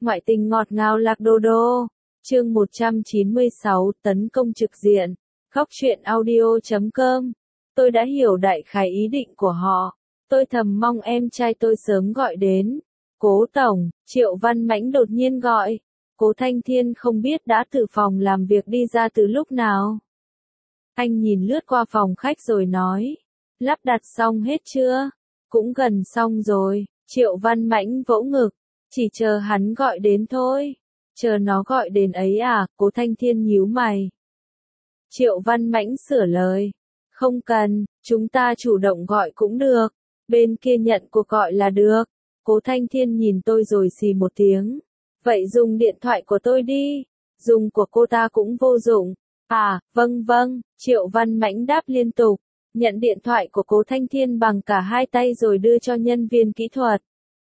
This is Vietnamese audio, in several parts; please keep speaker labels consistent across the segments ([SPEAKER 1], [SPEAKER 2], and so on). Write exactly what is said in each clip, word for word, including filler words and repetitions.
[SPEAKER 1] Ngoại tình ngọt ngào lạc đô đô. Chương một trăm chín mươi sáu, tấn công trực diện. Khóc chuyện audio chấm com. Tôi đã hiểu đại khái ý định của họ. Tôi thầm mong em trai tôi sớm gọi đến. Cố tổng, Triệu Văn Mãnh đột nhiên gọi. Cố Thanh Thiên không biết đã từ phòng làm việc đi ra từ lúc nào. Anh nhìn lướt qua phòng khách rồi nói. Lắp đặt xong hết chưa? Cũng gần xong rồi. Triệu Văn Mãnh vỗ ngực. Chỉ chờ hắn gọi đến thôi. Chờ nó gọi đến ấy à? Cố Thanh Thiên nhíu mày. Triệu Văn Mãnh sửa lời. Không cần, chúng ta chủ động gọi cũng được. Bên kia nhận cuộc gọi là được. Cố Thanh Thiên nhìn tôi rồi xì một tiếng. Vậy dùng điện thoại của tôi đi. Dùng của cô ta cũng vô dụng. À, vâng vâng, Triệu Văn Mãnh đáp liên tục. Nhận điện thoại của Cố Thanh Thiên bằng cả hai tay rồi đưa cho nhân viên kỹ thuật.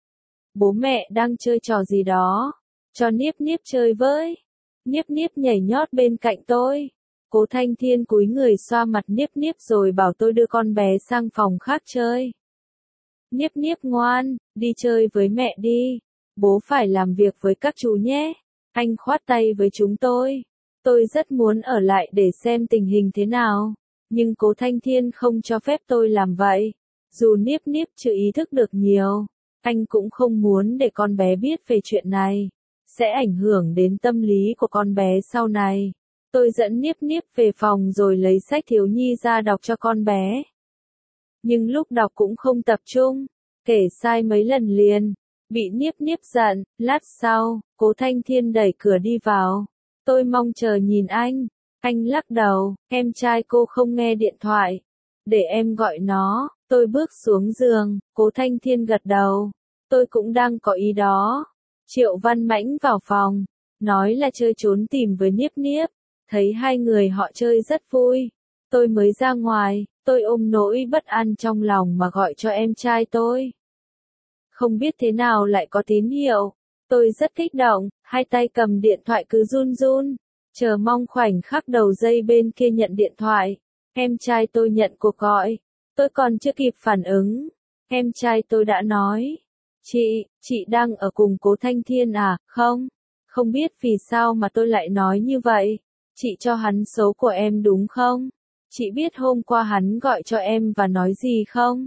[SPEAKER 1] Bố mẹ đang chơi trò gì đó. Cho Niếp Niếp chơi với. Niếp Niếp nhảy nhót bên cạnh tôi. Cố Thanh Thiên cúi người xoa mặt Niếp Niếp rồi bảo tôi đưa con bé sang phòng khác chơi. Niếp Niếp ngoan, đi chơi với mẹ đi. Bố phải làm việc với các chú nhé. Anh khoát tay với chúng tôi. Tôi rất muốn ở lại để xem tình hình thế nào. Nhưng Cố Thanh Thiên không cho phép tôi làm vậy. Dù Niếp Niếp chưa ý thức được nhiều. Anh cũng không muốn để con bé biết về chuyện này. Sẽ ảnh hưởng đến tâm lý của con bé sau này. Tôi dẫn Niếp Niếp về phòng rồi lấy sách thiếu nhi ra đọc cho con bé. Nhưng lúc đọc cũng không tập trung. Kể sai mấy lần liền. Bị Niếp Niếp giận. Lát sau, Cố Thanh Thiên đẩy cửa đi vào. Tôi mong chờ nhìn anh. Anh lắc đầu. Em trai cô không nghe điện thoại. Để em gọi nó. Tôi bước xuống giường. Cố Thanh Thiên gật đầu. Tôi cũng đang có ý đó. Triệu Văn Mãnh vào phòng. Nói là chơi trốn tìm với Niếp Niếp. Thấy hai người họ chơi rất vui. Tôi mới ra ngoài. Tôi ôm nỗi bất an trong lòng mà gọi cho em trai tôi. Không biết thế nào lại có tín hiệu. Tôi rất kích động. Hai tay cầm điện thoại cứ run run. Chờ mong khoảnh khắc đầu dây bên kia nhận điện thoại. Em trai tôi nhận cuộc gọi. Tôi còn chưa kịp phản ứng. Em trai tôi đã nói. Chị, chị đang ở cùng Cố Thanh Thiên à? Không. Không biết vì sao mà tôi lại nói như vậy. Chị cho hắn số của em đúng không? Chị biết hôm qua hắn gọi cho em và nói gì không?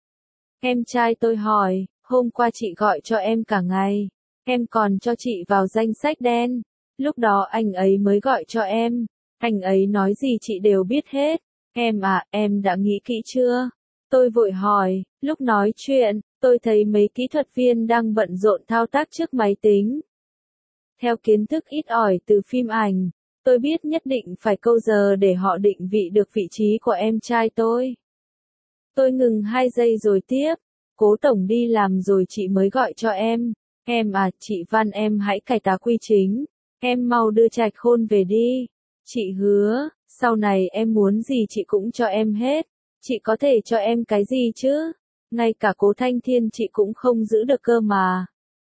[SPEAKER 1] Em trai tôi hỏi. Hôm qua chị gọi cho em cả ngày. Em còn cho chị vào danh sách đen. Lúc đó anh ấy mới gọi cho em. Anh ấy nói gì chị đều biết hết. Em à, em đã nghĩ kỹ chưa? Tôi vội hỏi. Lúc nói chuyện, tôi thấy mấy kỹ thuật viên đang bận rộn thao tác trước máy tính. Theo kiến thức ít ỏi từ phim ảnh, tôi biết nhất định phải câu giờ để họ định vị được vị trí của em trai tôi. Tôi ngừng hai giây rồi tiếp. Cố tổng đi làm rồi chị mới gọi cho em. Em à, chị Văn em hãy cải tá quy chính. Em mau đưa Trạch Khôn về đi. Chị hứa, sau này em muốn gì chị cũng cho em hết. Chị có thể cho em cái gì chứ? Ngay cả Cố Thanh Thiên chị cũng không giữ được cơ mà.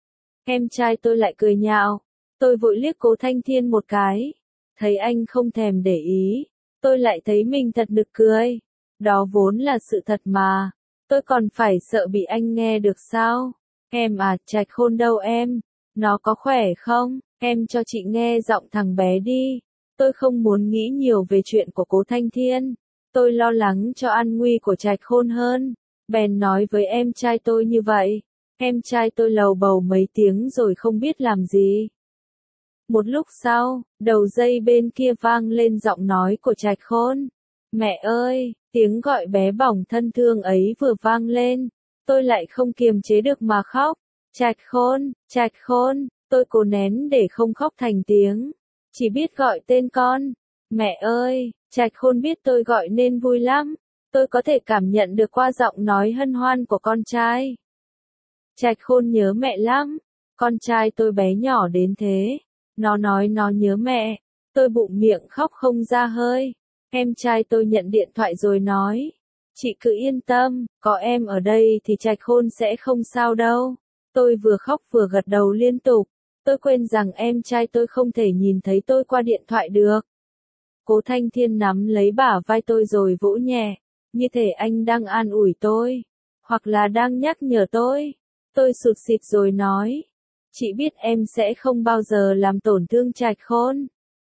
[SPEAKER 1] Em trai tôi lại cười nhạo. Tôi vội liếc Cố Thanh Thiên một cái. Thấy anh không thèm để ý. Tôi lại thấy mình thật nực cười. Đó vốn là sự thật mà. Tôi còn phải sợ bị anh nghe được sao? Em à, Trạch Khôn đâu em? Nó có khỏe không? Em cho chị nghe giọng thằng bé đi. Tôi không muốn nghĩ nhiều về chuyện của Cố Thanh Thiên. Tôi lo lắng cho an nguy của Trạch Khôn hơn. Bèn nói với em trai tôi như vậy. Em trai tôi lầu bầu mấy tiếng rồi không biết làm gì. Một lúc sau, đầu dây bên kia vang lên giọng nói của Trạch Khôn. Mẹ ơi, tiếng gọi bé bỏng thân thương ấy vừa vang lên. Tôi lại không kiềm chế được mà khóc. Trạch Khôn, Trạch Khôn, tôi cố nén để không khóc thành tiếng. Chỉ biết gọi tên con. Mẹ ơi, Trạch Khôn biết tôi gọi nên vui lắm. Tôi có thể cảm nhận được qua giọng nói hân hoan của con trai. Trạch Khôn nhớ mẹ lắm. Con trai tôi bé nhỏ đến thế. Nó nói nó nhớ mẹ. Tôi bụng miệng khóc không ra hơi. Em trai tôi nhận điện thoại rồi nói. Chị cứ yên tâm, có em ở đây thì Trạch Khôn sẽ không sao đâu. Tôi vừa khóc vừa gật đầu liên tục. Tôi quên rằng em trai tôi không thể nhìn thấy tôi qua điện thoại được. Cố Thanh Thiên nắm lấy bả vai tôi rồi vỗ nhẹ. Như thể anh đang an ủi tôi. Hoặc là đang nhắc nhở tôi. Tôi sụt sịt rồi nói. Chị biết em sẽ không bao giờ làm tổn thương Trạch Khôn.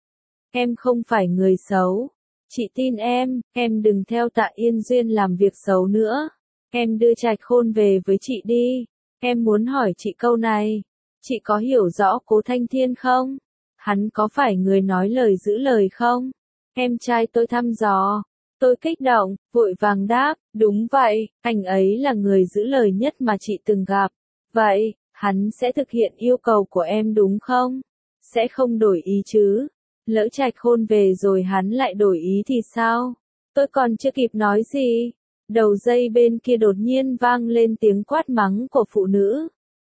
[SPEAKER 1] Em không phải người xấu. Chị tin em, em đừng theo Tạ Yên Duyên làm việc xấu nữa. Em đưa Trạch Khôn về với chị đi. Em muốn hỏi chị câu này. Chị có hiểu rõ Cố Thanh Thiên không? Hắn có phải người nói lời giữ lời không? Em trai tôi thăm dò. Tôi kích động, vội vàng đáp, đúng vậy, anh ấy là người giữ lời nhất mà chị từng gặp. Vậy, hắn sẽ thực hiện yêu cầu của em đúng không? Sẽ không đổi ý chứ? Lỡ Trạch Khôn về rồi hắn lại đổi ý thì sao? Tôi còn chưa kịp nói gì. Đầu dây bên kia đột nhiên vang lên tiếng quát mắng của phụ nữ.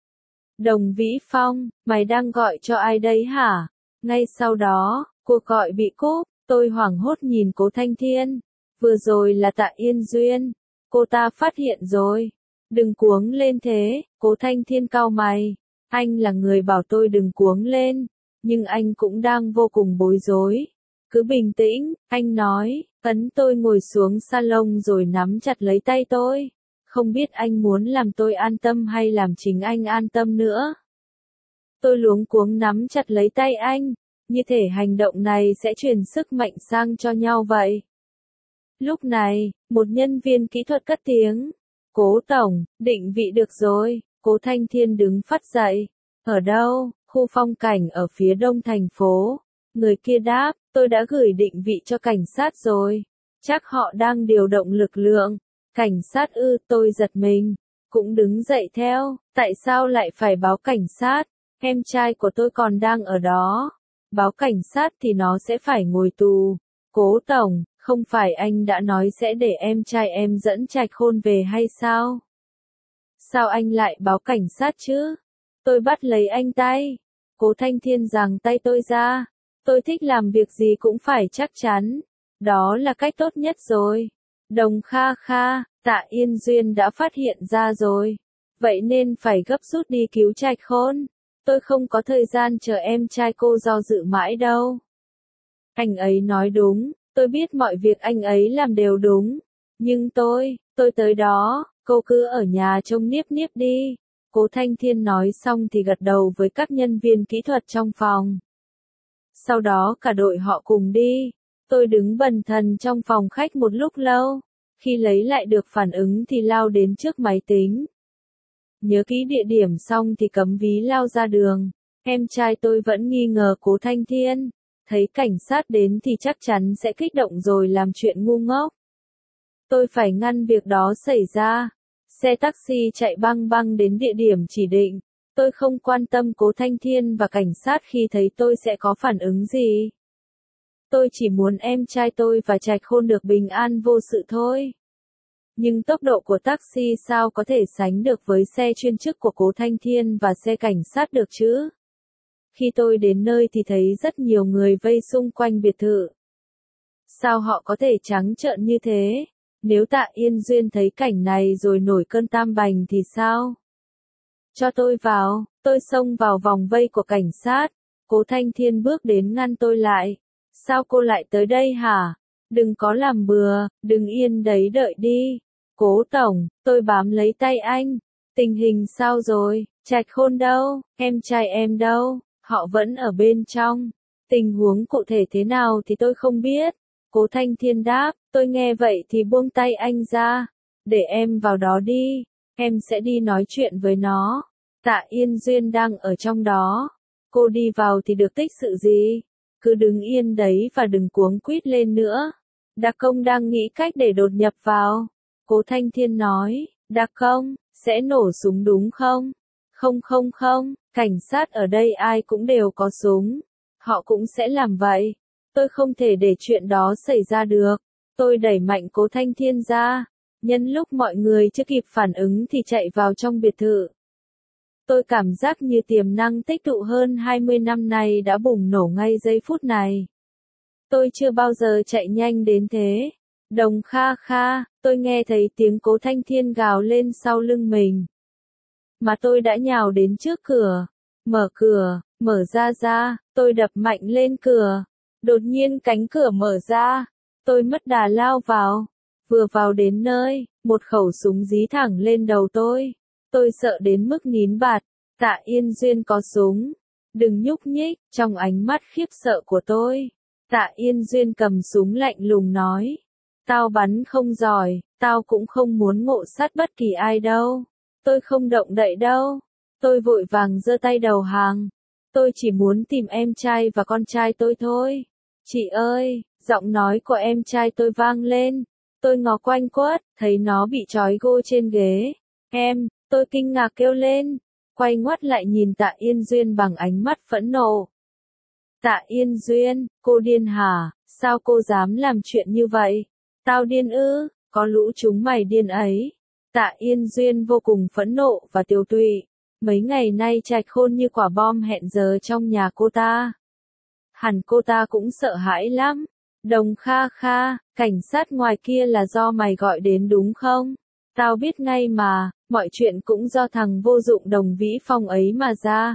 [SPEAKER 1] Đồng Vĩ Phong, mày đang gọi cho ai đấy hả? Ngay sau đó, cuộc gọi bị cúp, tôi hoảng hốt nhìn Cố Thanh Thiên. Vừa rồi là Tạ Yên Duyên. Cô ta phát hiện rồi. Đừng cuống lên thế, Cố Thanh Thiên cau mày. Anh là người bảo tôi đừng cuống lên, nhưng anh cũng đang vô cùng bối rối. Cứ bình tĩnh, anh nói, ấn tôi ngồi xuống salon rồi nắm chặt lấy tay tôi. Không biết anh muốn làm tôi an tâm hay làm chính anh an tâm nữa. Tôi luống cuống nắm chặt lấy tay anh, như thể hành động này sẽ truyền sức mạnh sang cho nhau vậy. Lúc này, một nhân viên kỹ thuật cất tiếng. Cố tổng, định vị được rồi. Cố Thanh Thiên đứng phắt dậy. Ở đâu? Khu phong cảnh ở phía đông thành phố. Người kia đáp, tôi đã gửi định vị cho cảnh sát rồi. Chắc họ đang điều động lực lượng. Cảnh sát ư, tôi giật mình. Cũng đứng dậy theo, tại sao lại phải báo cảnh sát? Em trai của tôi còn đang ở đó. Báo cảnh sát thì nó sẽ phải ngồi tù. Cố tổng, không phải anh đã nói sẽ để em trai em dẫn Trạch Khôn về hay sao? Sao anh lại báo cảnh sát chứ? Tôi bắt lấy anh tay. Cố Thanh Thiên giằng tay tôi ra. Tôi thích làm việc gì cũng phải chắc chắn. Đó là cách tốt nhất rồi. Đồng Kha Kha, Tạ Yên Duyên đã phát hiện ra rồi. Vậy nên phải gấp rút đi cứu Trạch Khôn. Tôi không có thời gian chờ em trai cô do dự mãi đâu. Anh ấy nói đúng, tôi biết mọi việc anh ấy làm đều đúng. Nhưng tôi, tôi tới đó, cô cứ ở nhà trông niếp niếp đi. Cố Thanh Thiên nói xong thì gật đầu với các nhân viên kỹ thuật trong phòng. Sau đó cả đội họ cùng đi. Tôi đứng bần thần trong phòng khách một lúc lâu. Khi lấy lại được phản ứng thì lao đến trước máy tính. Nhớ kỹ địa điểm xong thì cấm ví lao ra đường. Em trai tôi vẫn nghi ngờ Cố Thanh Thiên. Thấy cảnh sát đến thì chắc chắn sẽ kích động rồi làm chuyện ngu ngốc. Tôi phải ngăn việc đó xảy ra. Xe taxi chạy băng băng đến địa điểm chỉ định. Tôi không quan tâm Cố Thanh Thiên và cảnh sát khi thấy tôi sẽ có phản ứng gì. Tôi chỉ muốn em trai tôi và Trạch Khôn được bình an vô sự thôi. Nhưng tốc độ của taxi sao có thể sánh được với xe chuyên chức của Cố Thanh Thiên và xe cảnh sát được chứ? Khi tôi đến nơi thì thấy rất nhiều người vây xung quanh biệt thự. Sao họ có thể trắng trợn như thế? Nếu Tạ Yên Duyên thấy cảnh này rồi nổi cơn tam bành thì sao? Cho tôi vào, tôi xông vào vòng vây của cảnh sát. Cố Thanh Thiên bước đến ngăn tôi lại. Sao cô lại tới đây hả? Đừng có làm bừa, đừng yên đấy đợi đi. Cố tổng, tôi bám lấy tay anh. Tình hình sao rồi? Trạch Khôn đâu? Em trai em đâu? Họ vẫn ở bên trong. Tình huống cụ thể thế nào thì tôi không biết. Cố Thanh Thiên đáp, tôi nghe vậy thì buông tay anh ra. Để em vào đó đi. Em sẽ đi nói chuyện với nó. Tạ Yên Duyên đang ở trong đó. Cô đi vào thì được tích sự gì? Cứ đứng yên đấy và đừng cuống quýt lên nữa. Đặc công đang nghĩ cách để đột nhập vào. Cố Thanh Thiên nói, đặc công, sẽ nổ súng đúng không? Không không không, cảnh sát ở đây ai cũng đều có súng. Họ cũng sẽ làm vậy. Tôi không thể để chuyện đó xảy ra được. Tôi đẩy mạnh Cố Thanh Thiên ra. Nhân lúc mọi người chưa kịp phản ứng thì chạy vào trong biệt thự. Tôi cảm giác như tiềm năng tích tụ hơn hai mươi năm nay đã bùng nổ ngay giây phút này. Tôi chưa bao giờ chạy nhanh đến thế. Đồng Kha Kha, tôi nghe thấy tiếng Cố Thanh Thiên gào lên sau lưng mình. Mà tôi đã nhào đến trước cửa. Mở cửa, mở ra ra, tôi đập mạnh lên cửa. Đột nhiên cánh cửa mở ra. Tôi mất đà lao vào. Vừa vào đến nơi, một khẩu súng dí thẳng lên đầu tôi. Tôi sợ đến mức nín bạt. Tạ Yên Duyên có súng. Đừng nhúc nhích, trong ánh mắt khiếp sợ của tôi. Tạ Yên Duyên cầm súng lạnh lùng nói. Tao bắn không giỏi, tao cũng không muốn ngộ sát bất kỳ ai đâu. Tôi không động đậy đâu. Tôi vội vàng giơ tay đầu hàng. Tôi chỉ muốn tìm em trai và con trai tôi thôi. Chị ơi, giọng nói của em trai tôi vang lên. Tôi ngó quanh quất, thấy nó bị trói gô trên ghế. Em, tôi kinh ngạc kêu lên. Quay ngoắt lại nhìn Tạ Yên Duyên bằng ánh mắt phẫn nộ. Tạ Yên Duyên, cô điên hả? Sao cô dám làm chuyện như vậy? Tao điên ư? Có lũ chúng mày điên ấy. Tạ Yên Duyên vô cùng phẫn nộ và tiêu tụy. Mấy ngày nay Trạch Khôn như quả bom hẹn giờ trong nhà cô ta. Hẳn cô ta cũng sợ hãi lắm. Đồng Kha Kha, cảnh sát ngoài kia là do mày gọi đến đúng không? Tao biết ngay mà, mọi chuyện cũng do thằng vô dụng Đồng Vĩ Phong ấy mà ra.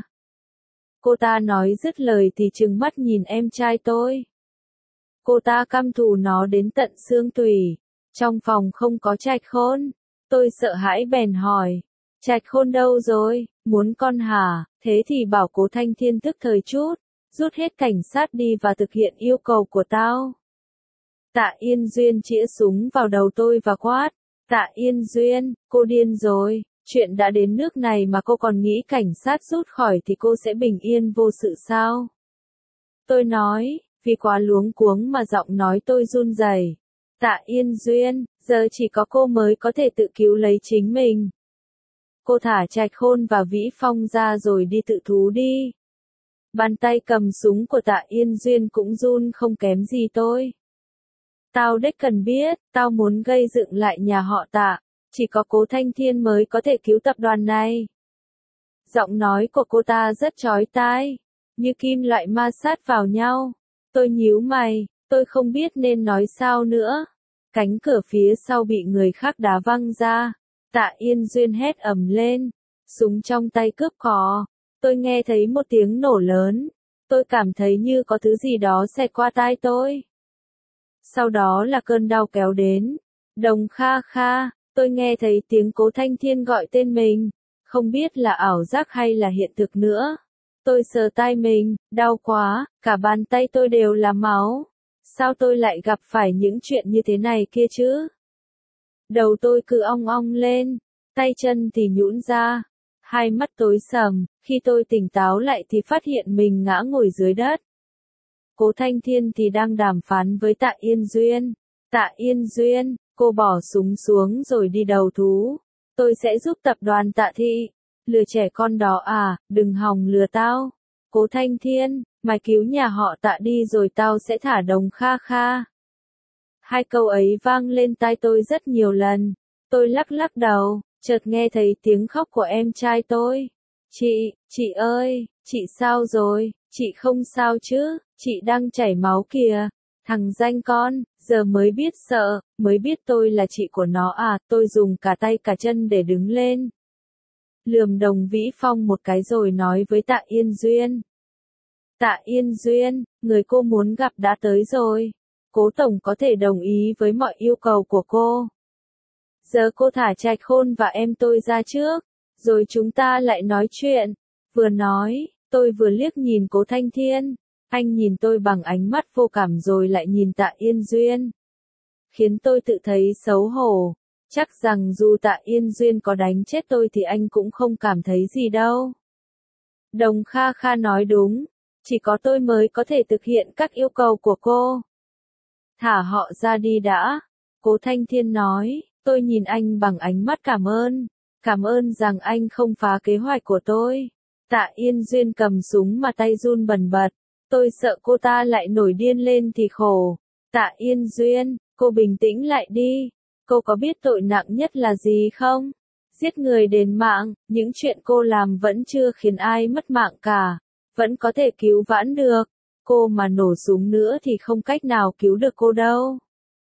[SPEAKER 1] Cô ta nói dứt lời thì trừng mắt nhìn em trai tôi. Cô ta căm thù nó đến tận xương tủy. Trong phòng không có Trạch Khôn. Tôi sợ hãi bèn hỏi. Trạch Khôn đâu rồi, muốn con hả? Thế thì bảo Cố Thanh Thiên tức thời chút. Rút hết cảnh sát đi và thực hiện yêu cầu của tao. Tạ Yên Duyên chĩa súng vào đầu tôi và quát. Tạ Yên Duyên, cô điên rồi. Chuyện đã đến nước này mà cô còn nghĩ cảnh sát rút khỏi thì cô sẽ bình yên vô sự sao? Tôi nói, vì quá luống cuống mà giọng nói tôi run rẩy. Tạ Yên Duyên, giờ chỉ có cô mới có thể tự cứu lấy chính mình. Cô thả Trạch Khôn và Vĩ Phong ra rồi đi tự thú đi. Bàn tay cầm súng của Tạ Yên Duyên cũng run không kém gì tôi. Tao đếch cần biết, tao muốn gây dựng lại nhà họ Tạ. Chỉ có Cố Thanh Thiên mới có thể cứu tập đoàn này. Giọng nói của cô ta rất chói tai, như kim loại ma sát vào nhau. Tôi nhíu mày, tôi không biết nên nói sao nữa. Cánh cửa phía sau bị người khác đá văng ra. Tạ Yên Duyên hét ầm lên, súng trong tay cướp cò. Tôi nghe thấy một tiếng nổ lớn. Tôi cảm thấy như có thứ gì đó xẹt qua tai tôi. Sau đó là cơn đau kéo đến. Đồng Kha Kha, tôi nghe thấy tiếng Cố Thanh Thiên gọi tên mình. Không biết là ảo giác hay là hiện thực nữa. Tôi sờ tai mình, đau quá, cả bàn tay tôi đều là máu. Sao tôi lại gặp phải những chuyện như thế này kia chứ? Đầu tôi cứ ong ong lên, tay chân thì nhũn ra. Hai mắt tối sầm, khi tôi tỉnh táo lại thì phát hiện mình ngã ngồi dưới đất. Cố Thanh Thiên thì đang đàm phán với Tạ Yên Duyên. Tạ Yên Duyên, cô bỏ súng xuống rồi đi đầu thú. Tôi sẽ giúp tập đoàn Tạ Thị. Lừa trẻ con đó à, đừng hòng lừa tao. Cố Thanh Thiên, mày cứu nhà họ Tạ đi rồi tao sẽ thả Đồng Kha Kha. Hai câu ấy vang lên tai tôi rất nhiều lần. Tôi lắc lắc đầu, chợt nghe thấy tiếng khóc của em trai tôi. Chị, chị ơi, chị sao rồi, chị không sao chứ, chị đang chảy máu kìa. Thằng danh con, giờ mới biết sợ, mới biết tôi là chị của nó à, tôi dùng cả tay cả chân để đứng lên. Lườm Đồng Vĩ Phong một cái rồi nói với Tạ Yên Duyên. Tạ Yên Duyên, người cô muốn gặp đã tới rồi. Cố Tổng có thể đồng ý với mọi yêu cầu của cô. Giờ cô thả Trạch Khôn và em tôi ra trước, rồi chúng ta lại nói chuyện. Vừa nói, tôi vừa liếc nhìn Cố Thanh Thiên. Anh nhìn tôi bằng ánh mắt vô cảm rồi lại nhìn Tạ Yên Duyên. Khiến tôi tự thấy xấu hổ. Chắc rằng dù Tạ Yên Duyên có đánh chết tôi thì anh cũng không cảm thấy gì đâu. Đồng Kha Kha nói đúng. Chỉ có tôi mới có thể thực hiện các yêu cầu của cô. Thả họ ra đi đã. Cố Thanh Thiên nói. Tôi nhìn anh bằng ánh mắt cảm ơn. Cảm ơn rằng anh không phá kế hoạch của tôi. Tạ Yên Duyên cầm súng mà tay run bần bật. Tôi sợ cô ta lại nổi điên lên thì khổ. Tạ Yên Duyên, cô bình tĩnh lại đi. Cô có biết tội nặng nhất là gì không? Giết người đền mạng, những chuyện cô làm vẫn chưa khiến ai mất mạng cả. Vẫn có thể cứu vãn được. Cô mà nổ súng nữa thì không cách nào cứu được cô đâu.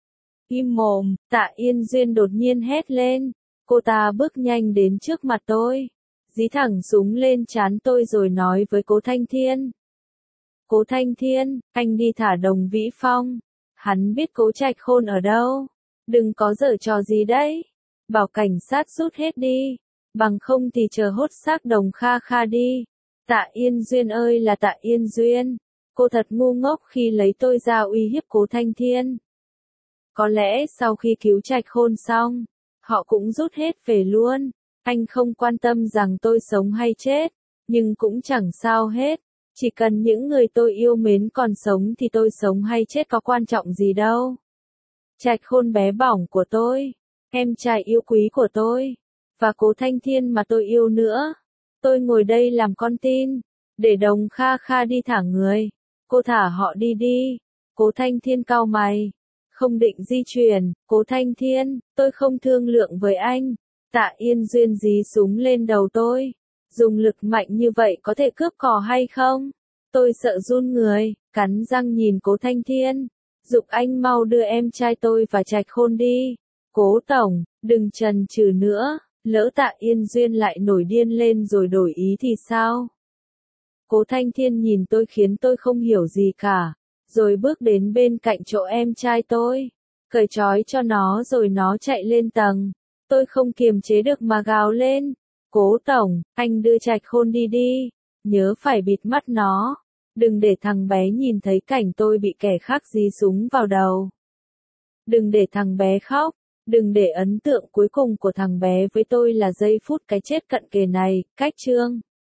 [SPEAKER 1] Im mồm, Tạ Yên Duyên đột nhiên hét lên. Cô ta bước nhanh đến trước mặt tôi. Dí thẳng súng lên trán tôi rồi nói với Cố Thanh Thiên. Cố Thanh Thiên, anh đi thả Đồng Vĩ Phong. Hắn biết Cố Trạch Khôn ở đâu. Đừng có giở trò gì đấy. Bảo cảnh sát rút hết đi. Bằng không thì chờ hốt xác Đồng Kha Kha đi. Tạ Yên Duyên ơi là Tạ Yên Duyên, cô thật ngu ngốc khi lấy tôi ra uy hiếp Cố Thanh Thiên. Có lẽ sau khi cứu Trạch Khôn xong, họ cũng rút hết về luôn. Anh không quan tâm rằng tôi sống hay chết, nhưng cũng chẳng sao hết. Chỉ cần những người tôi yêu mến còn sống thì tôi sống hay chết có quan trọng gì đâu. Trạch Khôn bé bỏng của tôi, em trai yêu quý của tôi, và Cố Thanh Thiên mà tôi yêu nữa. Tôi ngồi đây làm con tin, để Đồng Kha Kha đi thả người. Cô thả họ đi đi. Cố Thanh Thiên cau mày, không định di chuyển. Cố Thanh Thiên, tôi không thương lượng với anh. Tạ Yên Duyên dí súng lên đầu tôi. Dùng lực mạnh như vậy có thể cướp cò hay không? Tôi sợ run người, cắn răng nhìn Cố Thanh Thiên. Giục anh mau đưa em trai tôi và Trạch Khôn đi. Cố tổng, đừng chần chừ nữa. Lỡ Tạ Yên Duyên lại nổi điên lên rồi đổi ý thì sao? Cố Thanh Thiên nhìn tôi khiến tôi không hiểu gì cả, rồi bước đến bên cạnh chỗ em trai tôi, cởi trói cho nó rồi nó chạy lên tầng. Tôi không kiềm chế được mà gào lên. Cố tổng, anh đưa Trạch Khôn đi đi, nhớ phải bịt mắt nó. Đừng để thằng bé nhìn thấy cảnh tôi bị kẻ khác dí súng vào đầu. Đừng để thằng bé khóc. Đừng để ấn tượng cuối cùng của thằng bé với tôi là giây phút cái chết cận kề này. Cách chương